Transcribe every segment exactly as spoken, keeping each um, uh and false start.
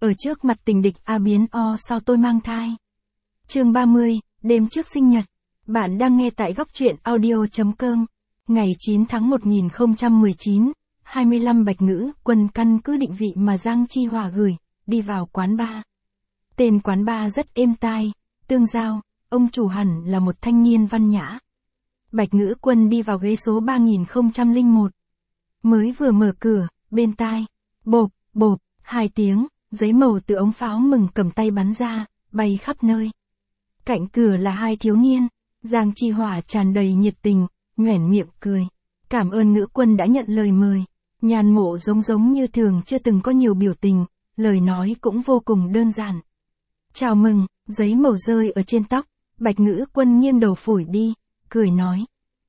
Ở trước mặt tình địch A biến O sao tôi mang thai. Chương ba mươi, đêm trước sinh nhật. Bạn đang nghe tại góc truyện audio.com. Ngày chín tháng một nghìn không trăm mười chín, hai mươi lăm Bạch Ngữ Quân căn cứ định vị mà Giang Chi Hòa gửi, đi vào quán bar. Tên quán bar rất êm tai, tương giao, ông chủ hẳn là một thanh niên văn nhã. Bạch Ngữ Quân đi vào ghế số ba nghìn không trăm lẻ một. Mới vừa mở cửa, bên tai, bộp, bộp, hai tiếng, giấy màu từ ống pháo mừng cầm tay bắn ra, bay khắp nơi. Cạnh cửa là hai thiếu niên, Giang Chi Hòa tràn đầy nhiệt tình, nhoẻn miệng cười. Cảm ơn Ngữ Quân đã nhận lời mời. Nhan Mộ giống giống như thường chưa từng có nhiều biểu tình, lời nói cũng vô cùng đơn giản. Chào mừng, giấy màu rơi ở trên tóc, Bạch Ngữ Quân nghiêng đầu phủi đi, cười nói.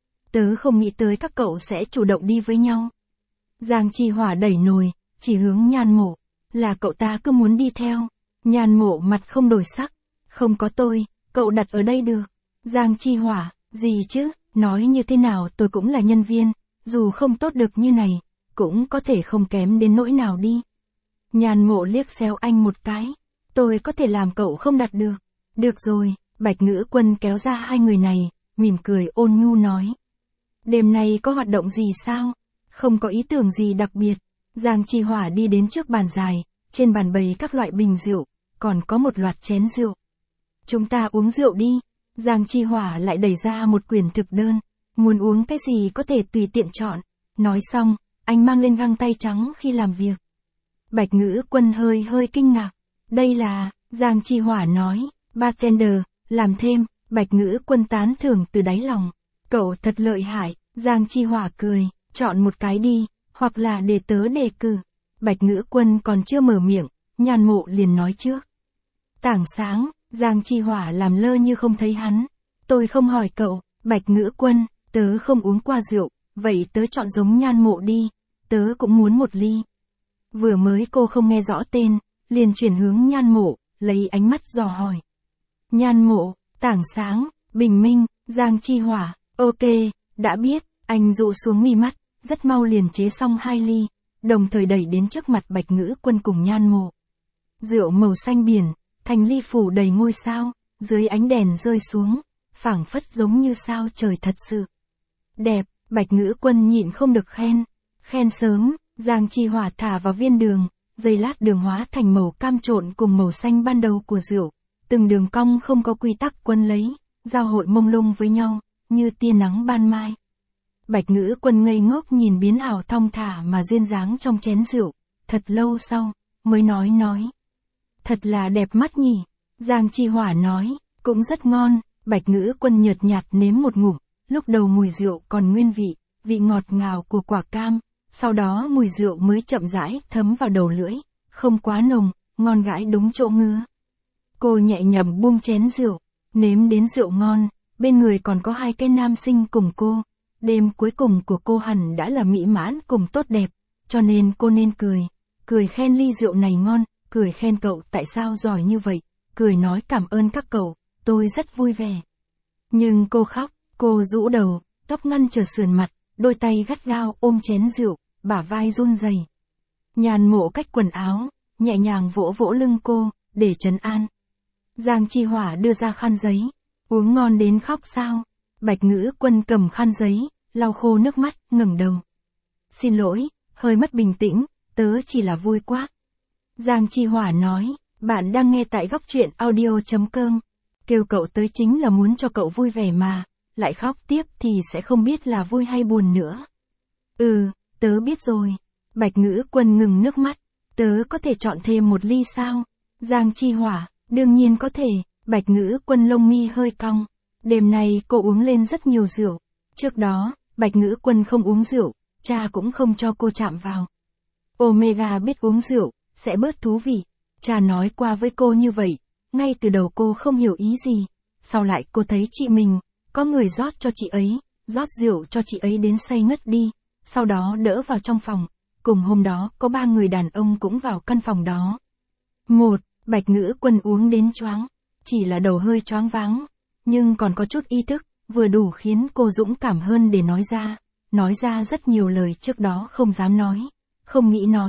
Tớ không nghĩ tới các cậu sẽ chủ động đi với nhau. Giang Chi Hòa đẩy nồi, chỉ hướng Nhan Mộ, là cậu ta cứ muốn đi theo. Nhan Mộ mặt không đổi sắc, không có tôi, cậu đặt ở đây được. Giang Chi Hòa, gì chứ, nói như thế nào tôi cũng là nhân viên, dù không tốt được như này, cũng có thể không kém đến nỗi nào đi. Nhan Mộ liếc xéo anh một cái, tôi có thể làm cậu không đặt được. Được rồi, Bạch Ngữ Quân kéo ra hai người này, mỉm cười ôn nhu nói. Đêm nay có hoạt động gì sao? Không có ý tưởng gì đặc biệt. Giang Chi Hòa đi đến trước bàn dài, trên bàn bày các loại bình rượu, còn có một loạt chén rượu. Chúng ta uống rượu đi. Giang Chi Hòa lại đẩy ra một quyển thực đơn, muốn uống cái gì có thể tùy tiện chọn. Nói xong, anh mang lên găng tay trắng khi làm việc. Bạch Ngữ Quân hơi hơi kinh ngạc. Đây là, Giang Chi Hòa nói, bartender, làm thêm. Bạch Ngữ Quân tán thưởng từ đáy lòng. Cậu thật lợi hại. Giang Chi Hòa cười, chọn một cái đi, hoặc là để tớ đề cử. Bạch Ngữ Quân còn chưa mở miệng, Nhan Mộ liền nói trước. Tảng sáng, Giang Chi Hòa làm lơ như không thấy hắn. Tôi không hỏi cậu, Bạch Ngữ Quân, tớ không uống qua rượu, vậy tớ chọn giống Nhan Mộ đi, tớ cũng muốn một ly. Vừa mới cô không nghe rõ tên, liền chuyển hướng Nhan Mộ, lấy ánh mắt dò hỏi. Nhan Mộ, tảng sáng, bình minh, Giang Chi Hòa, ok, đã biết, anh dụ xuống mi mắt, rất mau liền chế xong hai ly, đồng thời đẩy đến trước mặt Bạch Ngữ Quân cùng Nhan Mộ. Rượu màu xanh biển, thành ly phủ đầy ngôi sao, dưới ánh đèn rơi xuống, phảng phất giống như sao trời thật sự. Đẹp, Bạch Ngữ Quân nhịn không được khen, khen sớm, Giang Chi Hòa thả vào viên đường, giây lát đường hóa thành màu cam trộn cùng màu xanh ban đầu của rượu, từng đường cong không có quy tắc quân lấy, giao hội mông lung với nhau, như tia nắng ban mai. Bạch Ngữ Quân ngây ngốc nhìn biến ảo thong thả mà duyên dáng trong chén rượu, thật lâu sau, mới nói nói. Thật là đẹp mắt nhỉ, Giang Chi Hòa nói, cũng rất ngon. Bạch Ngữ Quân nhợt nhạt nếm một ngụm, lúc đầu mùi rượu còn nguyên vị, vị ngọt ngào của quả cam, sau đó mùi rượu mới chậm rãi thấm vào đầu lưỡi, không quá nồng, ngon gãi đúng chỗ ngứa. Cô nhẹ nhầm buông chén rượu, nếm đến rượu ngon, bên người còn có hai cái nam sinh cùng cô. Đêm cuối cùng của cô hẳn đã là mỹ mãn cùng tốt đẹp, cho nên cô nên cười, cười khen ly rượu này ngon, cười khen cậu tại sao giỏi như vậy, cười nói cảm ơn các cậu, tôi rất vui vẻ. Nhưng cô khóc, cô rũ đầu, tóc ngăn trở sườn mặt, đôi tay gắt gao ôm chén rượu, bả vai run rẩy. Nhan Mộ cách quần áo, nhẹ nhàng vỗ vỗ lưng cô, để trấn an. Giang Chi Hòa đưa ra khăn giấy, uống ngon đến khóc sao? Bạch Ngữ Quân cầm khăn giấy, lau khô nước mắt, ngẩng đầu. Xin lỗi, hơi mất bình tĩnh, tớ chỉ là vui quá. Giang Chi Hòa nói, bạn đang nghe tại góc truyện audio.com. Kêu cậu tới chính là muốn cho cậu vui vẻ mà, lại khóc tiếp thì sẽ không biết là vui hay buồn nữa. Ừ, tớ biết rồi. Bạch Ngữ Quân ngừng nước mắt, tớ có thể chọn thêm một ly sao? Giang Chi Hòa, đương nhiên có thể. Bạch Ngữ Quân lông mi hơi cong. Đêm nay cô uống lên rất nhiều rượu. Trước đó, Bạch Ngữ Quân không uống rượu, cha cũng không cho cô chạm vào. Omega biết uống rượu, sẽ bớt thú vị. Cha nói qua với cô như vậy, ngay từ đầu cô không hiểu ý gì. Sau lại cô thấy chị mình, có người rót cho chị ấy, rót rượu cho chị ấy đến say ngất đi, sau đó đỡ vào trong phòng. Cùng hôm đó có ba người đàn ông cũng vào căn phòng đó. Một, Bạch Ngữ Quân uống đến choáng, chỉ là đầu hơi choáng váng, nhưng còn có chút ý thức, vừa đủ khiến cô dũng cảm hơn để nói ra, nói ra rất nhiều lời trước đó không dám nói, không nghĩ nói,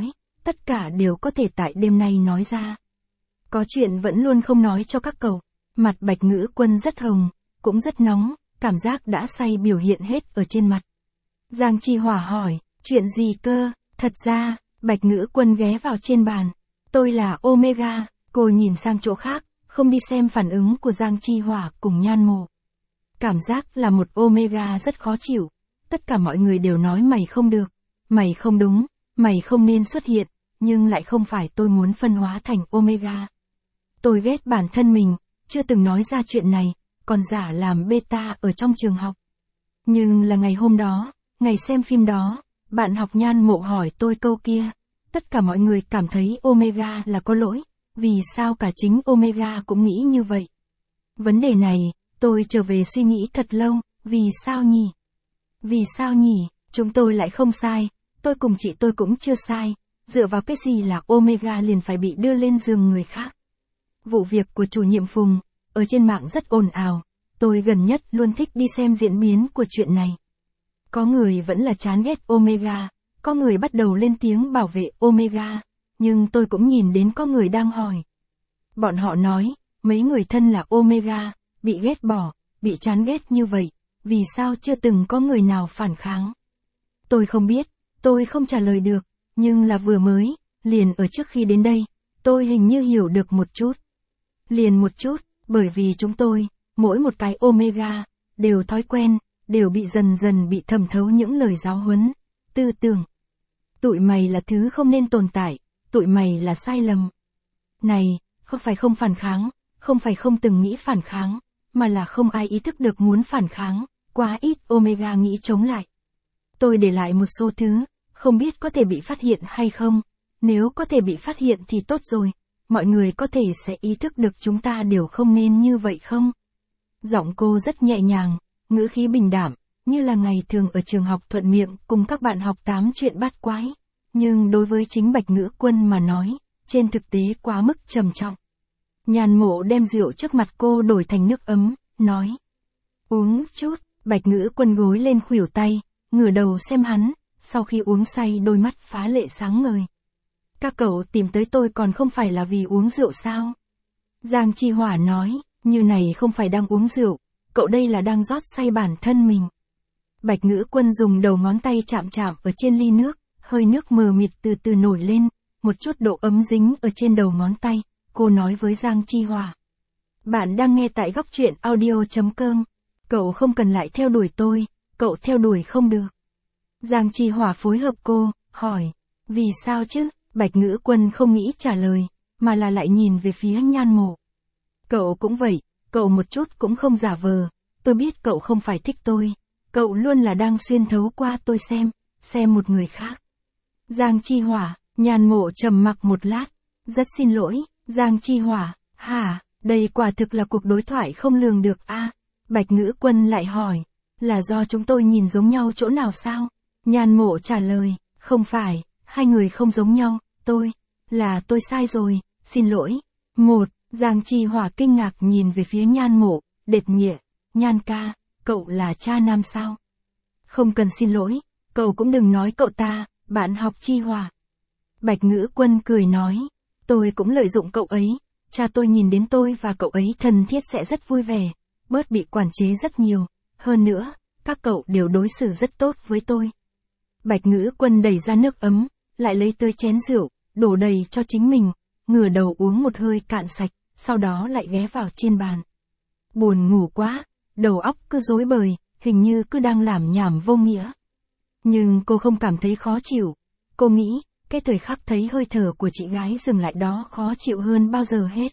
tất cả đều có thể tại đêm nay nói ra. Có chuyện vẫn luôn không nói cho các cậu. Mặt Bạch Ngữ Quân rất hồng, cũng rất nóng, cảm giác đã say biểu hiện hết ở trên mặt. Giang Chi Hỏa hỏi, chuyện gì cơ? Thật ra, Bạch Ngữ Quân ghé vào trên bàn. Tôi là Omega. Cô nhìn sang chỗ khác, không đi xem phản ứng của Giang Chi Hỏa cùng Nhan Mộ. Cảm giác là một Omega rất khó chịu. Tất cả mọi người đều nói mày không được, mày không đúng, mày không nên xuất hiện, nhưng lại không phải tôi muốn phân hóa thành Omega. Tôi ghét bản thân mình, chưa từng nói ra chuyện này, còn giả làm beta ở trong trường học. Nhưng là ngày hôm đó, ngày xem phim đó, bạn học Nhan Mộ hỏi tôi câu kia. Tất cả mọi người cảm thấy Omega là có lỗi, vì sao cả chính Omega cũng nghĩ như vậy. Vấn đề này, tôi trở về suy nghĩ thật lâu, vì sao nhỉ? Vì sao nhỉ, chúng tôi lại không sai, tôi cùng chị tôi cũng chưa sai, dựa vào cái gì là Omega liền phải bị đưa lên giường người khác. Vụ việc của chủ nhiệm Phùng, ở trên mạng rất ồn ào, tôi gần nhất luôn thích đi xem diễn biến của chuyện này. Có người vẫn là chán ghét Omega, có người bắt đầu lên tiếng bảo vệ Omega, nhưng tôi cũng nhìn đến có người đang hỏi. Bọn họ nói, mấy người thân là Omega, bị ghét bỏ, bị chán ghét như vậy, vì sao chưa từng có người nào phản kháng? Tôi không biết, tôi không trả lời được, nhưng là vừa mới, liền ở trước khi đến đây, tôi hình như hiểu được một chút. Liền một chút, bởi vì chúng tôi, mỗi một cái Omega, đều thói quen, đều bị dần dần bị thẩm thấu những lời giáo huấn, tư tưởng. Tụi mày là thứ không nên tồn tại, tụi mày là sai lầm. Này, không phải không phản kháng, không phải không từng nghĩ phản kháng, mà là không ai ý thức được muốn phản kháng, quá ít Omega nghĩ chống lại. Tôi để lại một số thứ, không biết có thể bị phát hiện hay không, nếu có thể bị phát hiện thì tốt rồi, mọi người có thể sẽ ý thức được chúng ta đều không nên như vậy không? Giọng cô rất nhẹ nhàng, ngữ khí bình đảm, như là ngày thường ở trường học thuận miệng cùng các bạn học tám chuyện bát quái, nhưng đối với chính Bạch Ngữ Quân mà nói, trên thực tế quá mức trầm trọng. Nhan Mộ đem rượu trước mặt cô đổi thành nước ấm, nói. Uống chút, Bạch Ngữ Quân gối lên khuỷu tay, ngửa đầu xem hắn, sau khi uống say đôi mắt phá lệ sáng ngời. Các cậu tìm tới tôi còn không phải là vì uống rượu sao? Giang Chi Hỏa nói, như này không phải đang uống rượu, cậu đây là đang rót say bản thân mình. Bạch Ngữ Quân dùng đầu ngón tay chạm chạm ở trên ly nước, hơi nước mờ mịt từ từ nổi lên, một chút độ ấm dính ở trên đầu ngón tay, cô nói với Giang Chi Hỏa. Bạn đang nghe tại góc truyện audio chấm com, cậu không cần lại theo đuổi tôi, cậu theo đuổi không được. Giang Chi Hỏa phối hợp cô, hỏi, vì sao chứ? Bạch Ngữ Quân không nghĩ trả lời, mà là lại nhìn về phía Nhan Mộ. Cậu cũng vậy, cậu một chút cũng không giả vờ, tôi biết cậu không phải thích tôi, cậu luôn là đang xuyên thấu qua tôi xem, xem một người khác. Giang Chi Hỏa, Nhan Mộ trầm mặc một lát, rất xin lỗi, Giang Chi Hỏa, hả, đây quả thực là cuộc đối thoại không lường được a. À? Bạch Ngữ Quân lại hỏi, là do chúng tôi nhìn giống nhau chỗ nào sao? Nhan Mộ trả lời, không phải, hai người không giống nhau, tôi, là tôi sai rồi, xin lỗi. Một, Giang Chi Hỏa kinh ngạc nhìn về phía Nhan Mộ, đệt nhẹ, Nhan ca, cậu là cha nam sao? Không cần xin lỗi, cậu cũng đừng nói cậu ta, bạn học Chi Hỏa. Bạch Ngữ Quân cười nói, tôi cũng lợi dụng cậu ấy, cha tôi nhìn đến tôi và cậu ấy thân thiết sẽ rất vui vẻ, bớt bị quản chế rất nhiều, hơn nữa, các cậu đều đối xử rất tốt với tôi. Bạch Ngữ Quân đẩy ra nước ấm, lại lấy tới chén rượu, đổ đầy cho chính mình, ngửa đầu uống một hơi cạn sạch, sau đó lại ghé vào trên bàn. Buồn ngủ quá, đầu óc cứ rối bời, hình như cứ đang làm nhảm vô nghĩa. Nhưng cô không cảm thấy khó chịu, cô nghĩ, cái thời khắc thấy hơi thở của chị gái dừng lại đó khó chịu hơn bao giờ hết.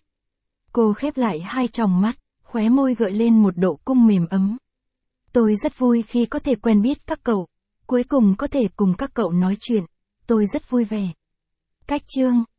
Cô khép lại hai tròng mắt, khóe môi gợi lên một độ cung mềm ấm. Tôi rất vui khi có thể quen biết các cậu, cuối cùng có thể cùng các cậu nói chuyện, tôi rất vui vẻ. Cách chương